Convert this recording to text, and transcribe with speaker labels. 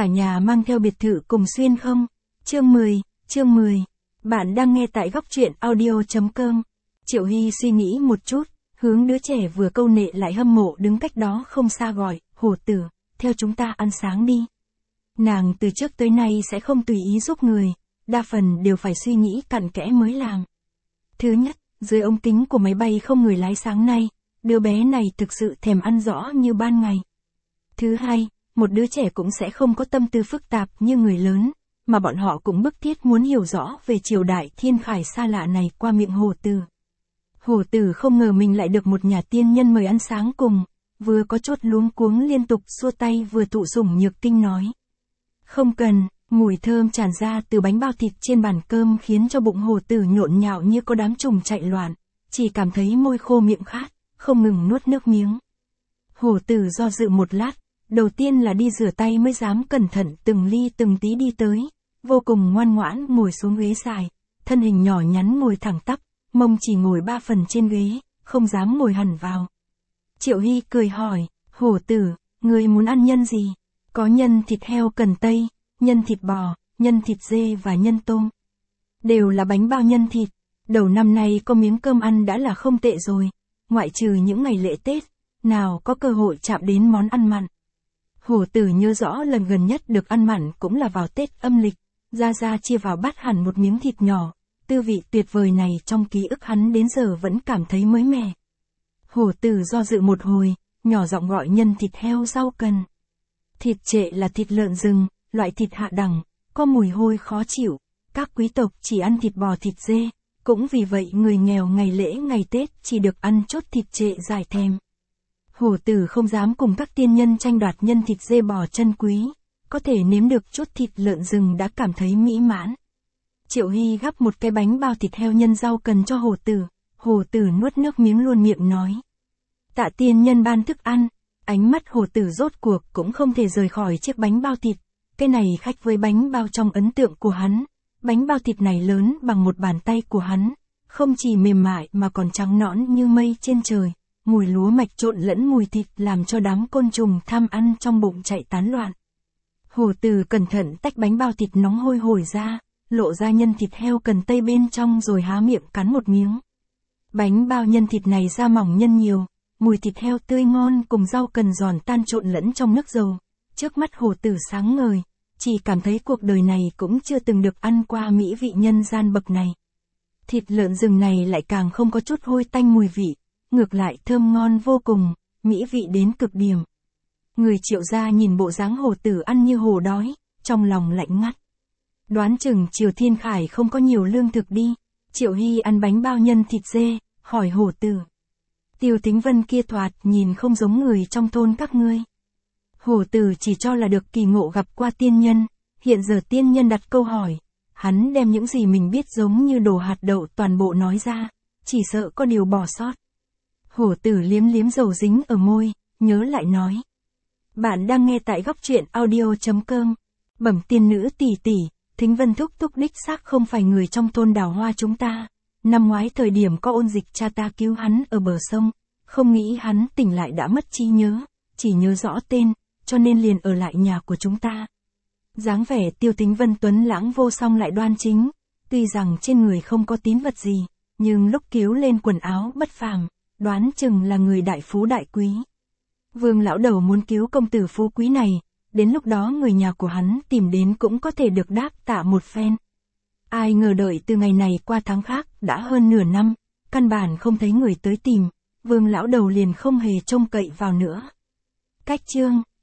Speaker 1: Cả nhà mang theo biệt thự cùng xuyên không? Chương 10. Bạn đang nghe tại góc truyện audio.com. Triệu Hy suy nghĩ một chút, hướng đứa trẻ vừa câu nệ lại hâm mộ đứng cách đó không xa gọi, Hổ tử, theo chúng ta ăn sáng đi. Nàng từ trước tới nay sẽ không tùy ý giúp người, đa phần đều phải suy nghĩ cặn kẽ mới làm. Thứ nhất, dưới ống kính của máy bay không người lái sáng nay, đứa bé này thực sự thèm ăn rõ như ban ngày. Thứ hai, một đứa trẻ cũng sẽ không có tâm tư phức tạp như người lớn, mà bọn họ cũng bức thiết muốn hiểu rõ về triều đại thiên khải xa lạ này qua miệng Hổ tử. Hổ tử không ngờ mình lại được một nhà tiên nhân mời ăn sáng cùng, vừa có chút luống cuống liên tục xua tay vừa tụ sủng nhược kinh nói. Không cần, mùi thơm tràn ra từ bánh bao thịt trên bàn cơm khiến cho bụng Hổ tử nhộn nhạo như có đám trùng chạy loạn, chỉ cảm thấy môi khô miệng khát, không ngừng nuốt nước miếng. Hổ tử do dự một lát, đầu tiên là đi rửa tay mới dám cẩn thận từng ly từng tí đi tới, vô cùng ngoan ngoãn ngồi xuống ghế dài, thân hình nhỏ nhắn ngồi thẳng tắp, mông chỉ ngồi 3 phần trên ghế, không dám ngồi hẳn vào. Triệu Hy cười hỏi, Hổ tử, ngươi muốn ăn nhân gì? Có nhân thịt heo cần tây, nhân thịt bò, nhân thịt dê và nhân tôm. Đều là bánh bao nhân thịt, đầu năm nay có miếng cơm ăn đã là không tệ rồi, ngoại trừ những ngày lễ Tết, nào có cơ hội chạm đến món ăn mặn. Hổ tử nhớ rõ lần gần nhất được ăn mặn cũng là vào Tết âm lịch, ra chia vào bát hẳn một miếng thịt nhỏ, tư vị tuyệt vời này trong ký ức hắn đến giờ vẫn cảm thấy mới mẻ. Hổ tử do dự một hồi, nhỏ giọng gọi nhân thịt heo rau cần. Thịt trệ là thịt lợn rừng, loại thịt hạ đẳng, có mùi hôi khó chịu, các quý tộc chỉ ăn thịt bò thịt dê, cũng vì vậy người nghèo ngày lễ ngày Tết chỉ được ăn chốt thịt trệ giải thèm. Hổ tử không dám cùng các tiên nhân tranh đoạt nhân thịt dê bò chân quý, có thể nếm được chút thịt lợn rừng đã cảm thấy mỹ mãn. Triệu Hy gắp một cái bánh bao thịt heo nhân rau cần cho Hổ tử nuốt nước miếng luôn miệng nói. Tạ tiên nhân ban thức ăn, ánh mắt Hổ tử rốt cuộc cũng không thể rời khỏi chiếc bánh bao thịt, cái này khác với bánh bao trong ấn tượng của hắn, bánh bao thịt này lớn bằng một bàn tay của hắn, không chỉ mềm mại mà còn trắng nõn như mây trên trời. Mùi lúa mạch trộn lẫn mùi thịt làm cho đám côn trùng tham ăn trong bụng chạy tán loạn. Hổ tử cẩn thận tách bánh bao thịt nóng hôi hổi ra, lộ ra nhân thịt heo cần tây bên trong rồi há miệng cắn một miếng. Bánh bao nhân thịt này da mỏng nhân nhiều, mùi thịt heo tươi ngon cùng rau cần giòn tan trộn lẫn trong nước dầu. Trước mắt Hổ tử sáng ngời, chỉ cảm thấy cuộc đời này cũng chưa từng được ăn qua mỹ vị nhân gian bậc này. Thịt lợn rừng này lại càng không có chút hôi tanh mùi vị. Ngược lại thơm ngon vô cùng, mỹ vị đến cực điểm. Người Triệu gia nhìn bộ dáng Hổ tử ăn như hổ đói, trong lòng lạnh ngắt. Đoán chừng Triều Thiên Khải không có nhiều lương thực đi. Triệu Hy ăn bánh bao nhân thịt dê, hỏi Hổ tử. Tiêu Thính Vân kia thoạt nhìn không giống người trong thôn các ngươi. Hổ tử chỉ cho là được kỳ ngộ gặp qua tiên nhân, hiện giờ tiên nhân đặt câu hỏi. Hắn đem những gì mình biết giống như đổ hạt đậu toàn bộ nói ra, chỉ sợ có điều bỏ sót. Hổ tử liếm liếm dầu dính ở môi, nhớ lại nói. Bạn đang nghe tại góc truyện audio.com. Bẩm tiên nữ tỷ tỷ, Thính Vân thúc thúc đích xác không phải người trong thôn Đào Hoa chúng ta. Năm ngoái thời điểm có ôn dịch cha ta cứu hắn ở bờ sông, không nghĩ hắn tỉnh lại đã mất trí nhớ, chỉ nhớ rõ tên, cho nên liền ở lại nhà của chúng ta. Dáng vẻ Tiêu Thính Vân tuấn lãng vô song lại đoan chính, tuy rằng trên người không có tín vật gì, nhưng lúc cứu lên quần áo bất phàm. Đoán chừng là người đại phú đại quý. Vương lão đầu muốn cứu công tử phú quý này, đến lúc đó người nhà của hắn tìm đến cũng có thể được đáp tạ một phen. Ai ngờ đợi từ ngày này qua tháng khác đã hơn nửa năm, căn bản không thấy người tới tìm, Vương lão đầu liền không hề trông cậy vào nữa. Cách chương